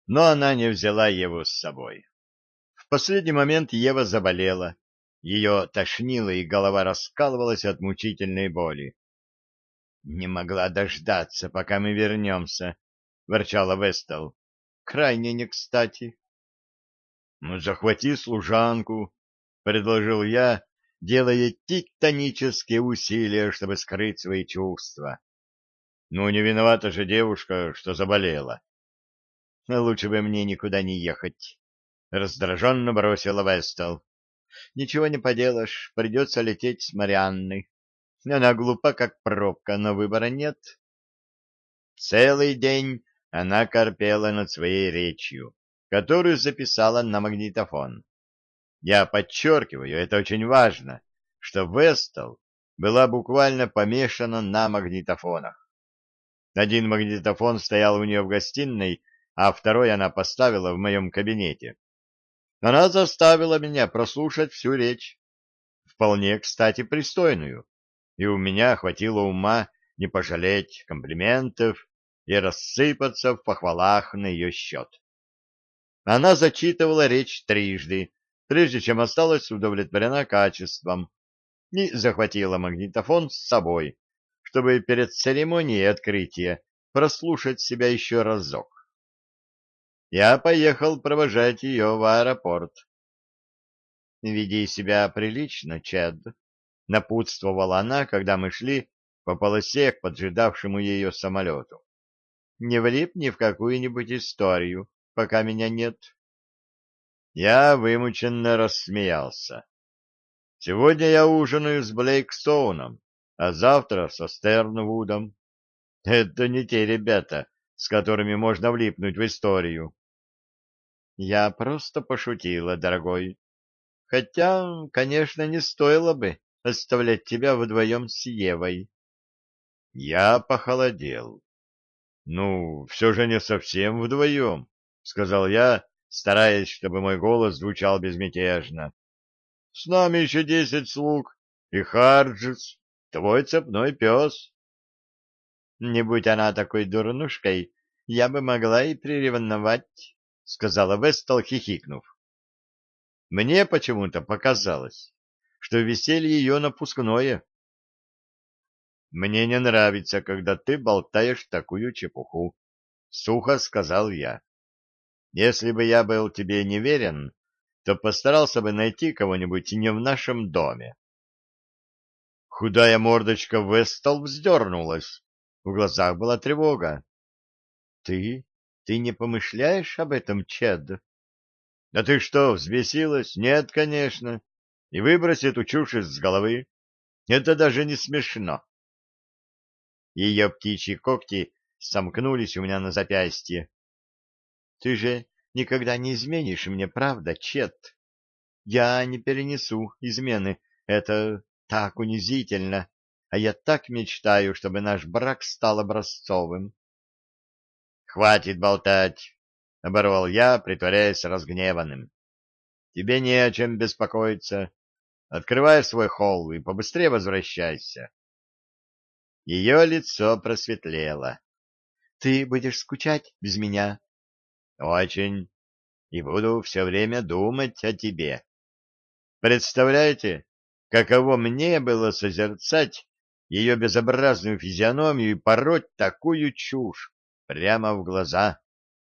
но она не взяла Еву с собой. В последний момент Ева заболела. Ее тошнило, и голова раскалывалась от мучительной боли. — Не могла дождаться, пока мы вернемся, — ворчала Вестал. — Крайне не кстати. — Ну, захвати служанку, — предложил я, делая титанические усилия, чтобы скрыть свои чувства. Ну, не виновата же девушка, что заболела. — Лучше бы мне никуда не ехать, — раздраженно бросила Вестал. — Ничего не поделаешь, придется лететь с Марианной. Она глупа, как пробка, но выбора нет. Целый день она корпела над своей речью, которую записала на магнитофон. Я подчеркиваю, это очень важно, что Вестал была буквально помешана на магнитофонах. Один магнитофон стоял у нее в гостиной, а второй она поставила в моем кабинете. Она заставила меня прослушать всю речь, вполне, кстати, пристойную, и у меня хватило ума не пожалеть комплиментов и рассыпаться в похвалах на ее счет. Она зачитывала речь трижды, прежде чем осталась удовлетворена качеством, и захватила магнитофон с собой, чтобы перед церемонией открытия прослушать себя еще разок. Я поехал провожать ее в аэропорт. — Веди себя прилично, Чед, — напутствовала она, когда мы шли по полосе к поджидавшему ее самолету. — Не влипни в какую-нибудь историю, пока меня нет. Я вымученно рассмеялся. Сегодня я ужинаю с Блейкстоуном, а завтра со Стернвудом. Это не те ребята, с которыми можно влипнуть в историю. Я просто пошутила, дорогой. Хотя, конечно, не стоило бы оставлять тебя вдвоем с Евой. Я похолодел. Ну, все же не совсем вдвоем, — сказал я, стараясь, чтобы мой голос звучал безмятежно. С нами еще 10 слуг и Харджис, твой цепной пес. Не будь она такой дурнушкой, я бы могла и приревновать, — сказала Вестал, хихикнув. Мне почему-то показалось, что веселье ее напускное. — Мне не нравится, когда ты болтаешь такую чепуху, — сухо сказал я. — Если бы я был тебе неверен, то постарался бы найти кого-нибудь не в нашем доме. Худая мордочка Вестал вздернулась. В глазах была тревога. — Ты не помышляешь об этом, Чед? — Да ты что, взбесилась? Нет, конечно. И выброси эту чушь из головы. Это даже не смешно. Ее птичьи когти сомкнулись у меня на запястье. — Ты же никогда не изменишь мне, правда, Чед? Я не перенесу измены. Это так унизительно. А я так мечтаю, чтобы наш брак стал образцовым. — Хватит болтать, — оборвал я, притворяясь разгневанным. — Тебе не о чем беспокоиться. Открывай свой холл и побыстрее возвращайся. Ее лицо просветлело. — Ты будешь скучать без меня? — Очень. И буду все время думать о тебе. Представляете, каково мне было созерцать ее безобразную физиономию и пороть такую чушь прямо в глаза.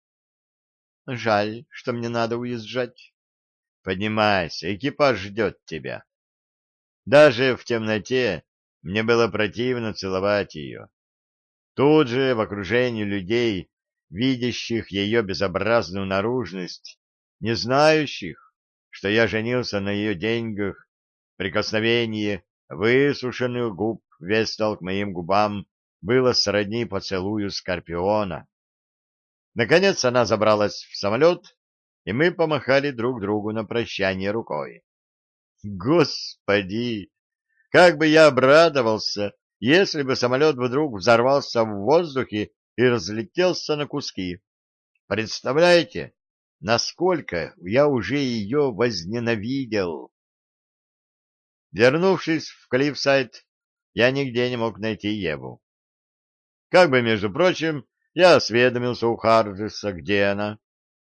Жаль, что мне надо уезжать. Поднимайся, экипаж ждет тебя. Даже в темноте мне было противно целовать ее. Тут же, в окружении людей, видящих ее безобразную наружность, не знающих, что я женился на ее деньгах, прикосновение высушенных губ Вестал к моим губам было сродни поцелую скорпиона. Наконец она забралась в самолет, и мы помахали друг другу на прощание рукой. Господи! Как бы я обрадовался, если бы самолет вдруг взорвался в воздухе и разлетелся на куски. Представляете, насколько я уже ее возненавидел? Вернувшись в Клиффсайд, я нигде не мог найти Еву. Как бы, между прочим, я осведомился у Харджиса, где она.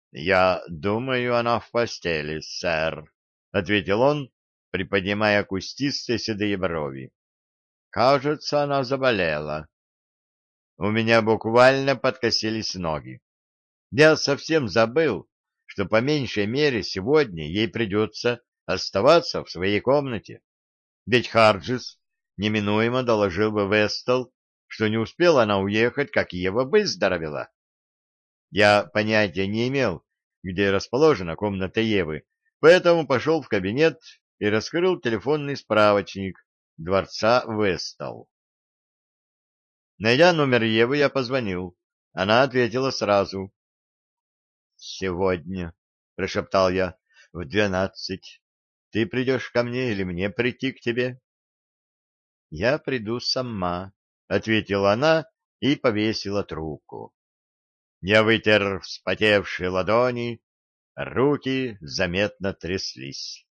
Я думаю, она в постели, сэр, — ответил он, приподнимая кустистые седые брови. — Кажется, она заболела. У меня буквально подкосились ноги. Я совсем забыл, что по меньшей мере сегодня ей придется оставаться в своей комнате. Ведь Харджис неминуемо доложил бы Вестел, что не успела она уехать, как Ева выздоровела. Я понятия не имел, где расположена комната Евы, поэтому пошел в кабинет и раскрыл телефонный справочник дворца Вестал. Найдя номер Евы, я позвонил. Она ответила сразу. «Сегодня», — прошептал я, — «в 12. Ты придешь ко мне или мне прийти к тебе?» «Я приду сама», — ответила она и повесила трубку. Я вытер вспотевшие ладони, руки заметно тряслись.